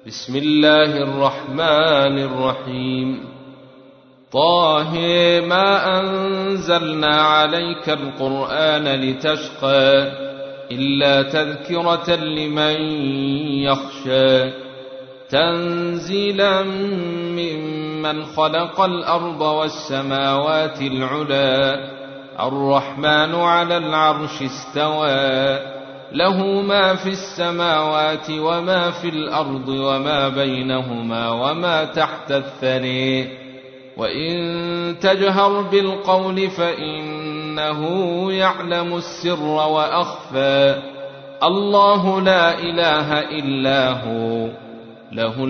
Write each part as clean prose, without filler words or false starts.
بسم الله الرحمن الرحيم. طه ما أنزلنا عليك القرآن لتشقى إلا تذكرة لمن يخشى تنزيلا ممن خلق الأرض والسماوات العلى الرحمن على العرش استوى له ما في السماوات وما في الأرض وما بينهما وما تحت الثرى وإن تجهر بالقول فإنه يعلم السر وأخفى الله لا إله إلا هو له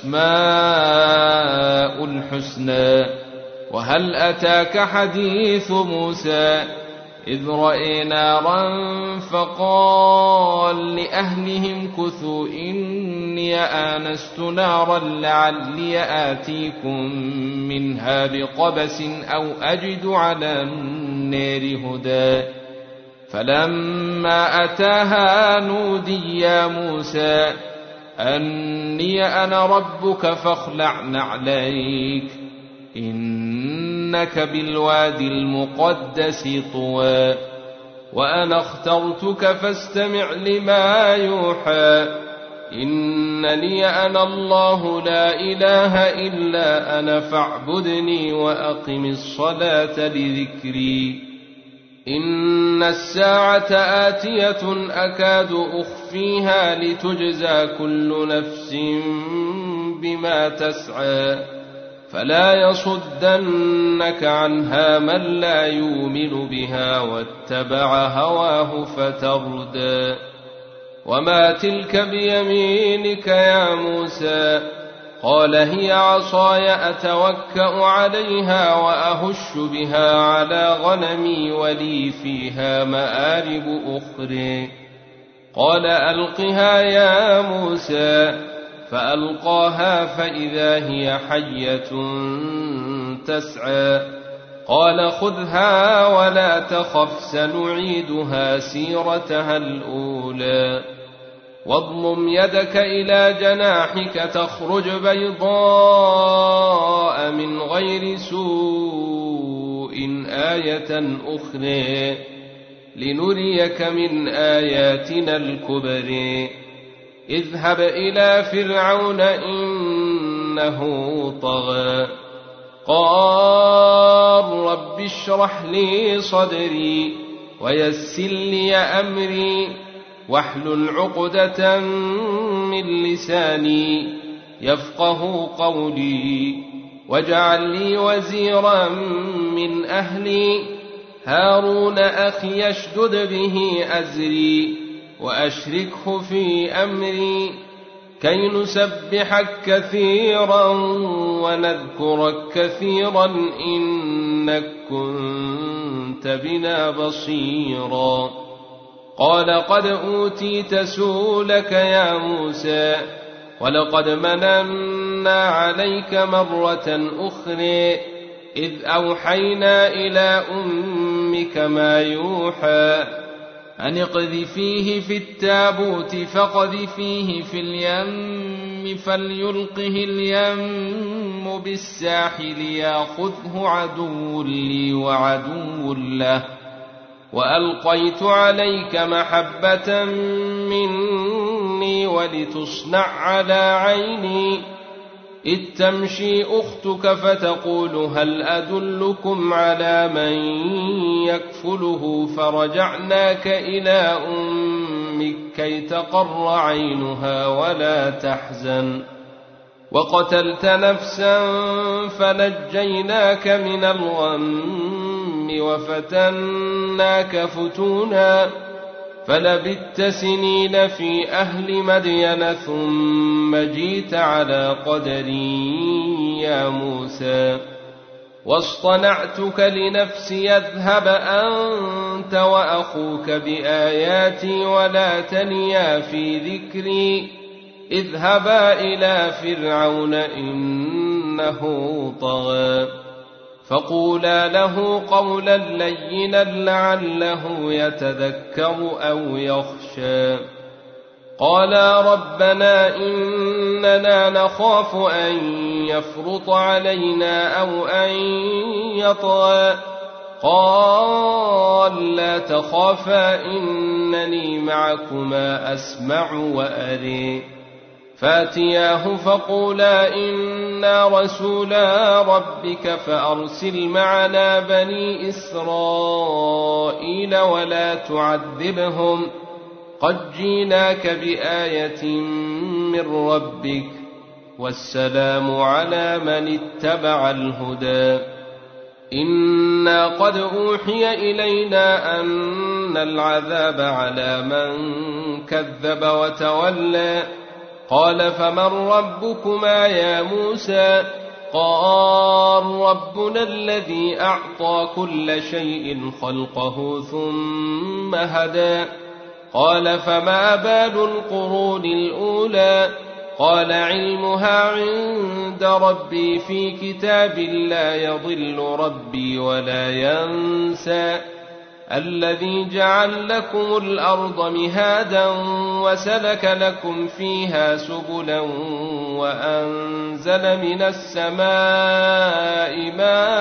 الأسماء الحسنى. وهل أتاك حديث موسى إذ رأى نارا فقال لأهلهم كثوا إني آنست نارا لعلي آتيكم منها بقبس أو أجد على النار هدى فلما أتاها نودي يا موسى أني أنا ربك فاخلع نعليك إنك بالوادي المقدس طوى وأنا اخترتك فاستمع لما يوحى إنني أنا الله لا إله إلا أنا فاعبدني وأقم الصلاة لذكري إن الساعة آتية أكاد أخفيها لتجزى كل نفس بما تسعى فلا يصدنك عنها من لا يؤمن بها واتبع هواه فتردى. وما تلك بيمينك يا موسى قال هي عصاي أتوكأ عليها وأهش بها على غنمي ولي فيها مآرب أخرى قال ألقها يا موسى فألقاها فإذا هي حية تسعى قال خذها ولا تخف سنعيدها سيرتها الأولى واضمم يدك إلى جناحك تخرج بيضاء من غير سوء آية أخرى لنريك من آياتنا الكبرى اذهب إلى فرعون إنه طغى قال رب اشرح لي صدري ويسر لي أمري واحلل عقدة من لساني يفقه قولي واجعل لي وزيرا من أهلي هارون أخي اشدد به أزري وأشركه في أمري كي نسبحك كثيرا ونذكرك كثيرا إنك كنت بنا بصيرا قال قد أوتيت سؤلك يا موسى ولقد مننا عليك مرة أخرى إذ أوحينا إلى أمك ما يوحى أن اقذفيه في التابوت فاقذفيه في اليم فليلقه اليم بالساحل ياخذه عدو لي وعدو له وألقيت عليك محبة مني ولتصنع على عيني إذ تمشي أختك فتقول هل أدلكم على من يكفله فرجعناك إلى أمك كي تقر عينها ولا تحزن وقتلت نفسا فنجيناك من الغم وفتناك فتونا فلبثت سنين في أهل مدين ثم جيت على قدري يا موسى واصطنعتك لنفسي اذهب أنت وأخوك بآياتي ولا تنيا في ذكري اذهبا إلى فرعون إنه طغى فقولا له قولا لينا لعله يتذكر أو يخشى قالا ربنا إننا نخاف أن يفرط علينا أو أن يطغى قال لا تخافا إنني معكما أسمع وأري فاتياه فقولا إنا رسولا ربك فأرسل معنا بني إسرائيل ولا تعذبهم قد جيناك بآية من ربك والسلام على من اتبع الهدى إنا قد أوحي إلينا أن العذاب على من كذب وتولى قال فمن ربكما يا موسى قال ربنا الذي أعطى كل شيء خلقه ثم هدى قال فما بال القرون الأولى قال علمها عند ربي في كتاب لا يضل ربي ولا ينسى الذي جعل لكم الأرض مهادا وسلك لكم فيها سبلا وأنزل من السماء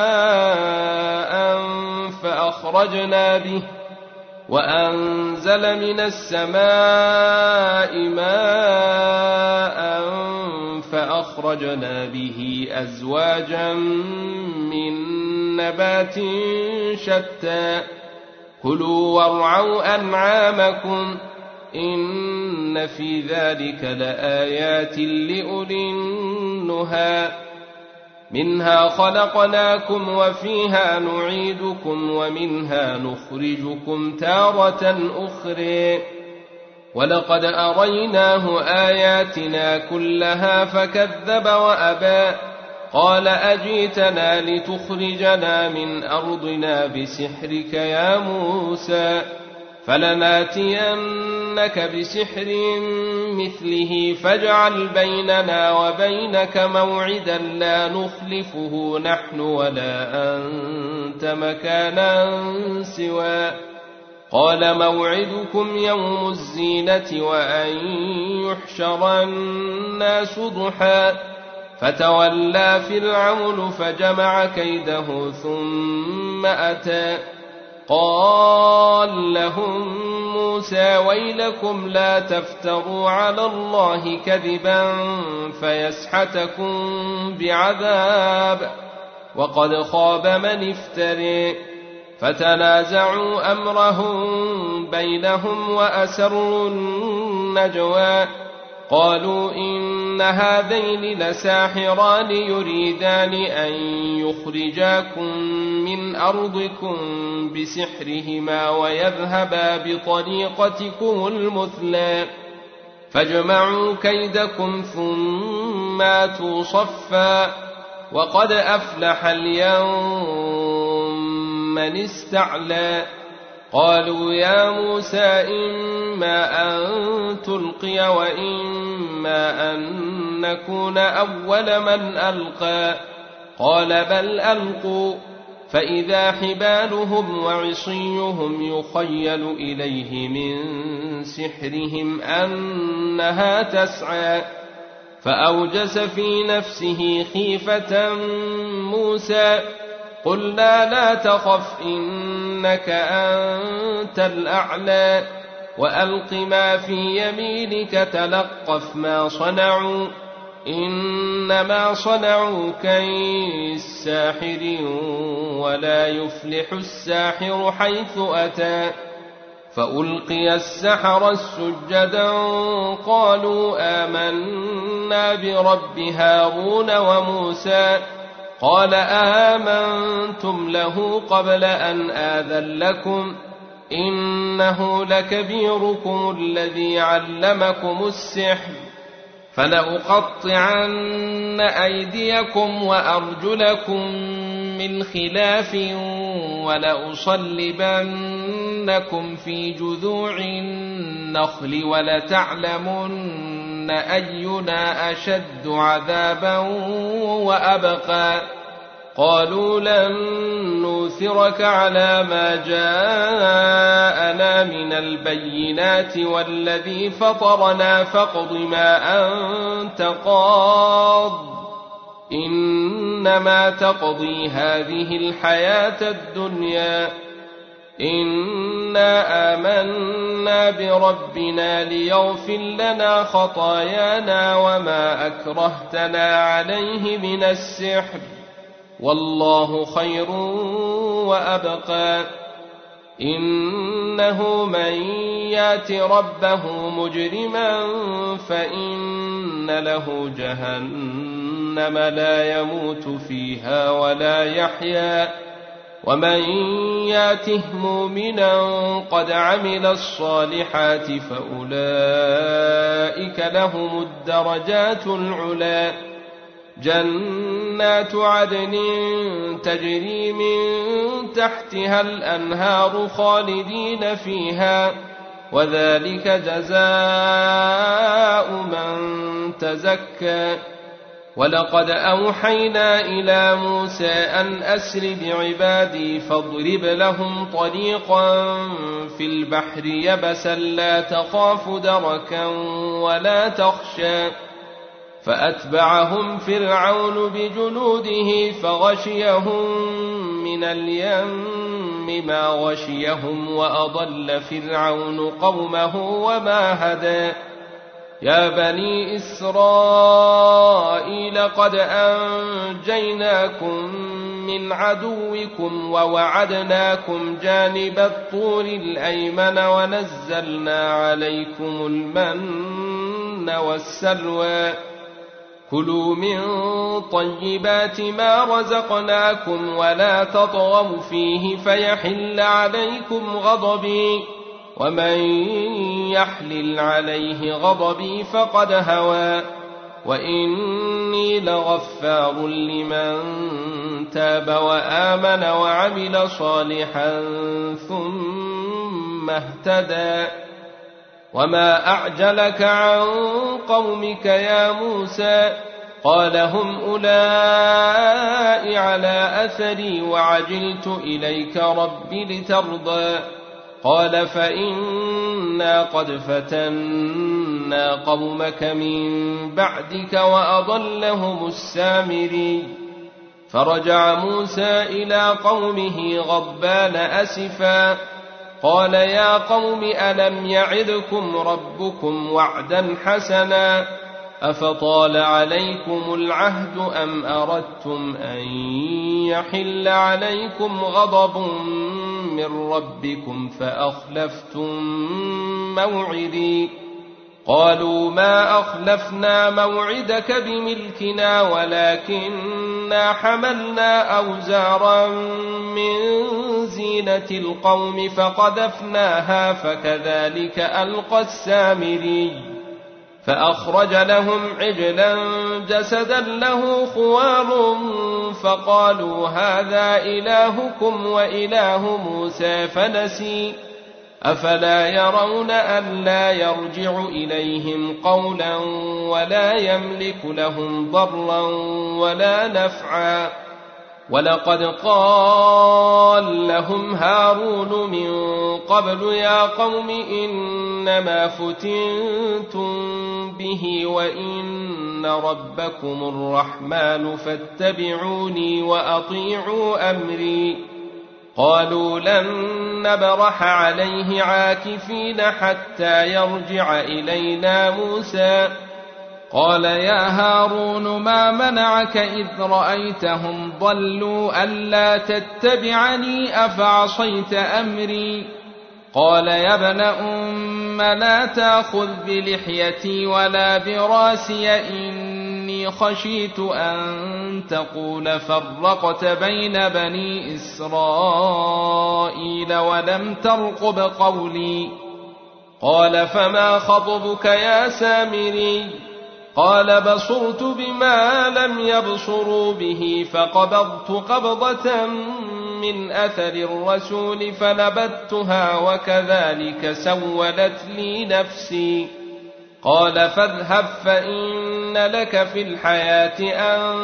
ماء فأخرجنا به أزواجا من نبات شتى كلوا وارعوا أنعامكم إن في ذلك لآيات لأولي النهى منها خلقناكم وفيها نعيدكم ومنها نخرجكم تارة أخرى ولقد أريناه آياتنا كلها فكذب وأبى قال أجيتنا لتخرجنا من أرضنا بسحرك يا موسى فلناتينك بسحر مثله فاجعل بيننا وبينك موعدا لا نخلفه نحن ولا أنت مكانا سوى قال موعدكم يوم الزينة وأن يحشر الناس ضحى فتولى فرعون فجمع كيده ثم أتى قال لهم موسى ويلكم لا تفتروا على الله كذبا فيسحتكم بعذاب وقد خاب من افتري فتنازعوا أمرهم بينهم وأسروا النجوى قالوا إن هذين لساحران يريدان أن يخرجاكم من أرضكم بسحرهما ويذهبا بطريقتكم المثلى فاجمعوا كيدكم ثم آتوا صفا وقد أفلح اليوم من استعلى قالوا يا موسى إما أن تلقي وإما أن نكون أول من ألقى قال بل ألقوا فإذا حبالهم وعصيهم يخيل إليه من سحرهم أنها تسعى فأوجس في نفسه خيفة موسى قلنا لا تخف إنك أنت الأعلى وألق ما في يمينك تلقف ما صنعوا إنما صنعوا كيد ساحر ولا يفلح الساحر حيث أتى فألقي السحرة سجدا قالوا آمنا برب هارون وموسى قال آمنتم له قبل أن آذن لكم إنه لكبيركم الذي علمكم السحر فلأقطعن أيديكم وأرجلكم من خلاف ولأصلبنكم في جذوع النخل ولتعلمن أينا أشد عذابا وأبقى قالوا لن نؤثرك على ما جاءنا من البينات والذي فطرنا فاقض ما أنت قاض إنما تقضي هذه الحياة الدنيا إنا آمنا بربنا ليغفر لنا خطايانا وما أكرهتنا عليه من السحر والله خير وأبقى إنه من يات ربه مجرما فإن له جهنم لا يموت فيها ولا يحيا ومن ياته مؤمنا قد عمل الصالحات فأولئك لهم الدرجات العلى جنات عدن تجري من تحتها الأنهار خالدين فيها وذلك جزاء من تزكى ولقد أوحينا إلى موسى أن أسر بعبادي فاضرب لهم طريقا في البحر يبسا لا تخاف دركا ولا تخشى فأتبعهم فرعون بجنوده فغشيهم من اليم ما غشيهم وأضل فرعون قومه وما هدى يا بني إسرائيل قد أنجيناكم من عدوكم ووعدناكم جانب الطور الأيمن ونزلنا عليكم المن والسلوى كلوا من طيبات ما رزقناكم ولا تطغوا فيه فيحل عليكم غضبي ومن يحلل عليه غضبي فقد هوى وإني لغفار لمن تاب وآمن وعمل صالحا ثم اهتدى وما أعجلك عن قومك يا موسى قال هم أولئك على أثري وعجلت إليك رب لترضى قال فإنا قد فتنا قومك من بعدك وأضلهم السامري فرجع موسى إلى قومه غضبان أسفا قال يا قوم ألم يعدكم ربكم وعدا حسنا أفطال عليكم العهد أم أردتم أن يحل عليكم غضب من ربكم فأخلفتم موعدي قالوا ما أخلفنا موعدك بملكنا ولكننا حملنا أوزارا من زينة القوم فقذفناها فكذلك ألقى السامري فأخرج لهم عجلا جسدا له خوار فقالوا هذا إلهكم وإله موسى فنسي أفلا يرون ألا يرجع إليهم قولا ولا يملك لهم ضرا ولا نفعا ولقد قال لهم هارون من قبل يا قوم إنما فتنتم به وإن ربكم الرحمن فاتبعوني وأطيعوا أمري قالوا لن نبرح عليه عاكفين حتى يرجع إلينا موسى قال يا هارون ما منعك إذ رأيتهم ضلوا ألا تتبعني أفعصيت أمري قال يا ابن أم لا تأخذ بلحيتي ولا براسي إني خشيت أن تقول فرقت بين بني إسرائيل ولم ترقب قولي قال فما خطبك يا سامري قال بصرت بما لم يبصروا به فقبضت قبضة من أثر الرسول فنبذتها وكذلك سولت لي نفسي قال فاذهب فإن لك في الحياة أن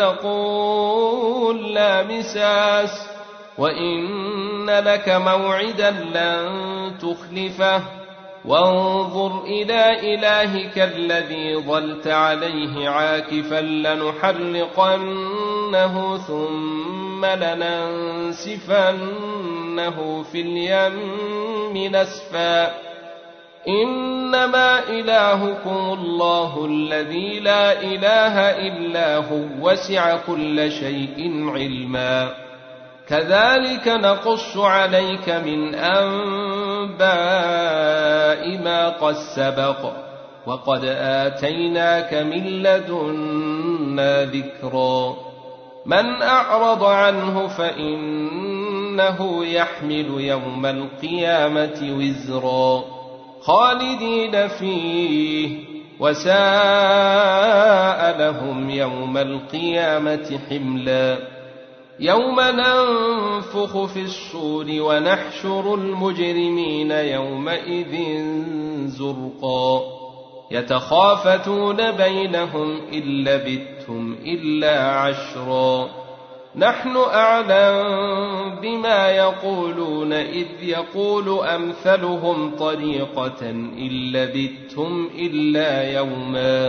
تقول لا مساس وإن لك موعدا لن تخلفه وانظر إلى إلهك الذي ظلت عليه عاكفا لنحرقنه ثم لننسفنه في اليم نسفا إنما إلهكم الله الذي لا إله إلا هو وسع كل شيء علما كذلك نقص عليك من أنباء ما قد سبق وقد آتيناك من لدنا ذكرا من أعرض عنه فإنه يحمل يوم القيامة وزرا خالدين فيه وساء لهم يوم القيامة حملا يوم ننفخ في الصور ونحشر المجرمين يومئذ زرقا يتخافتون بينهم إن لبثتم إلا عشرا نحن أعلم بما يقولون إذ يقول أمثلهم طريقة إن لبثتم إلا يوما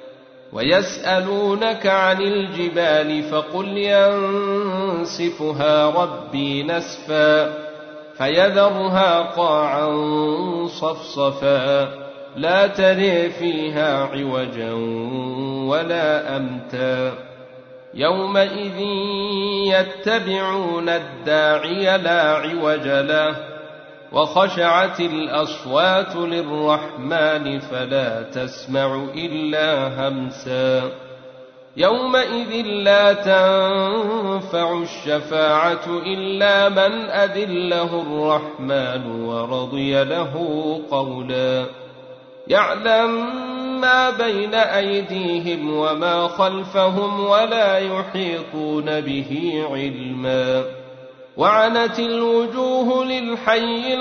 ويسألونك عن الجبال فقل ينسفها ربي نسفا فيذرها قاعا صفصفا لا ترى فيها عوجا ولا أمتا يومئذ يتبعون الداعي لا عوج له وخشعت الأصوات للرحمن فلا تسمع إلا همسا يومئذ لا تنفع الشفاعة إلا من أذن له الرحمن ورضي له قولا يعلم ما بين أيديهم وما خلفهم ولا يحيطون به علما وعنت الوجوه للحي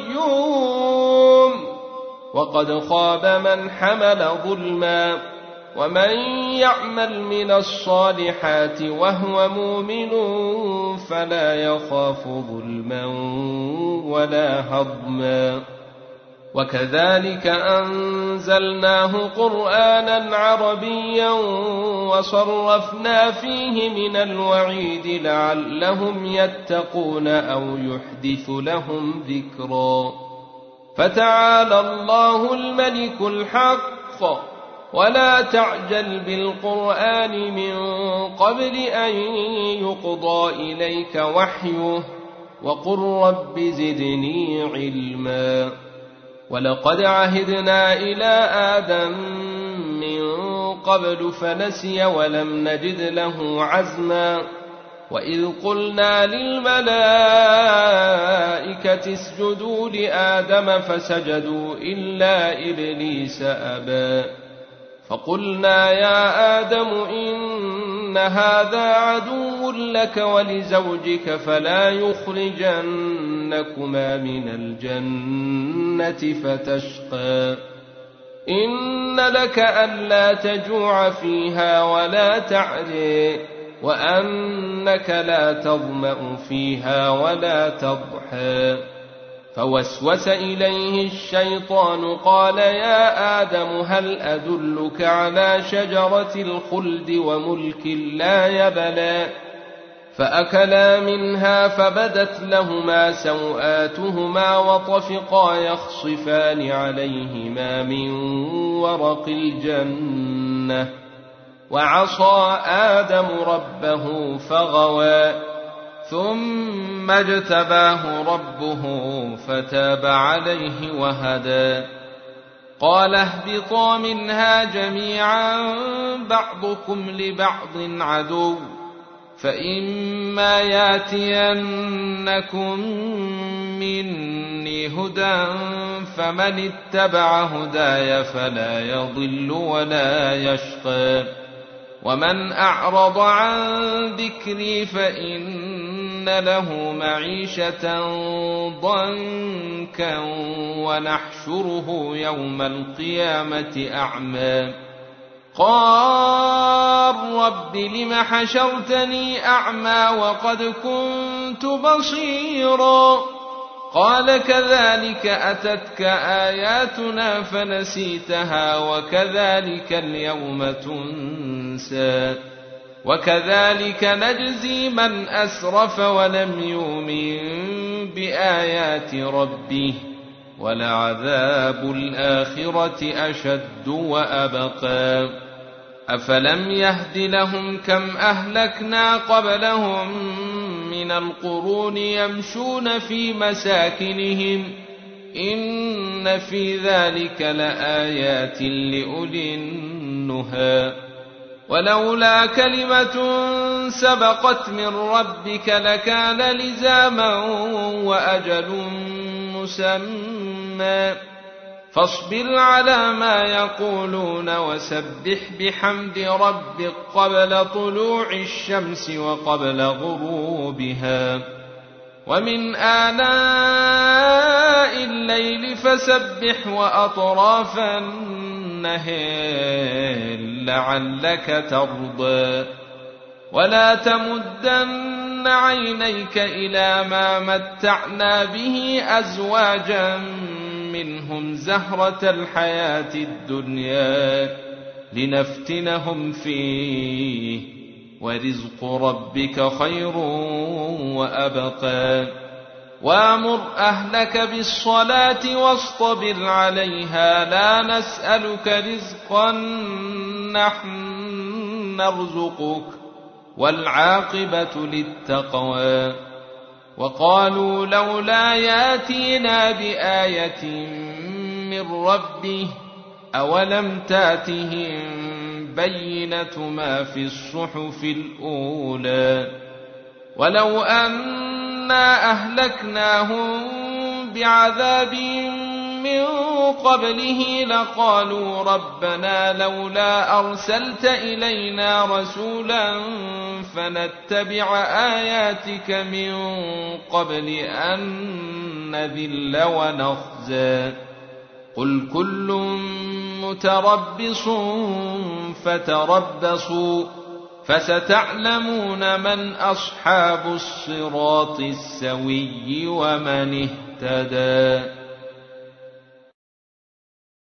القيوم وقد خاب من حمل ظلما ومن يعمل من الصالحات وهو مؤمن فلا يخاف ظلما ولا هضما وكذلك أنزلناه قرآنا عربيا وصرفنا فيه من الوعيد لعلهم يتقون أو يحدث لهم ذكرا فتعالى الله الملك الحق ولا تعجل بالقرآن من قبل أن يقضى إليك وحيه وقل رب زدني علما ولقد عهدنا إلى آدم من قبل فنسي ولم نجد له عزما وإذ قلنا للملائكة اسجدوا لآدم فسجدوا إلا إبليس أبى فقلنا يا آدم إن هذا عدو لك ولزوجك فلا يخرجنكما من الجنة فتشقى إن لك ألا تجوع فيها ولا تعري وأنك لا تظمأ فيها ولا تضحى فوسوس إليه الشيطان قال يا آدم هل أدلك على شجرة الخلد وملك لا يبلى فأكلا منها فبدت لهما سوآتهما وطفقا يخصفان عليهما من ورق الجنة وعصى آدم ربه فغوى ثم اجتباه ربه فتاب عليه وهدى قال اهبطا منها جميعا بعضكم لبعض عدو فإما ياتينكم مني هدى فمن اتبع هداي فلا يضل ولا يشقى ومن أعرض عن ذكري فإن له معيشة ضنكا ونحشره يوم القيامة أعمى قال رب لم حشرتني أعمى وقد كنت بصيرا قال كذلك أتتك آياتنا فنسيتها وكذلك اليوم تنسى وكذلك نجزي من أسرف ولم يؤمن بآيات ربه ولعذاب الآخرة أشد وأبقى أفلم يهد لهم كم أهلكنا قبلهم من القرون يمشون في مساكنهم إن في ذلك لآيات لأولي النهى ولولا كلمة سبقت من ربك لكان لزاما وأجل مسمى فاصبر على ما يقولون وسبح بحمد ربك قبل طلوع الشمس وقبل غروبها ومن آناء الليل فسبح وأطراف النهار لعلك ترضى ولا تمدن عينيك إلى ما متعنا به أزواجا منهم زهرة الحياة الدنيا لنفتنهم فيه ورزق ربك خير وأبقى وأمر أهلك بالصلاة واصطبر عليها لا نسألك رزقا نحن نرزقك والعاقبة للتقوى وقالوا لولا ياتينا بآية من ربه أولم تاتهم بينة ما في الصحف الأولى ولو أنا أهلكناهم بعذاب من قبله لقالوا ربنا لولا أرسلت إلينا رسولا فنتبع آياتك من قبل أن نذل ونخزى قل كل متربص فتربصوا فستعلمون من أصحاب الصراط السوي ومن اهتدى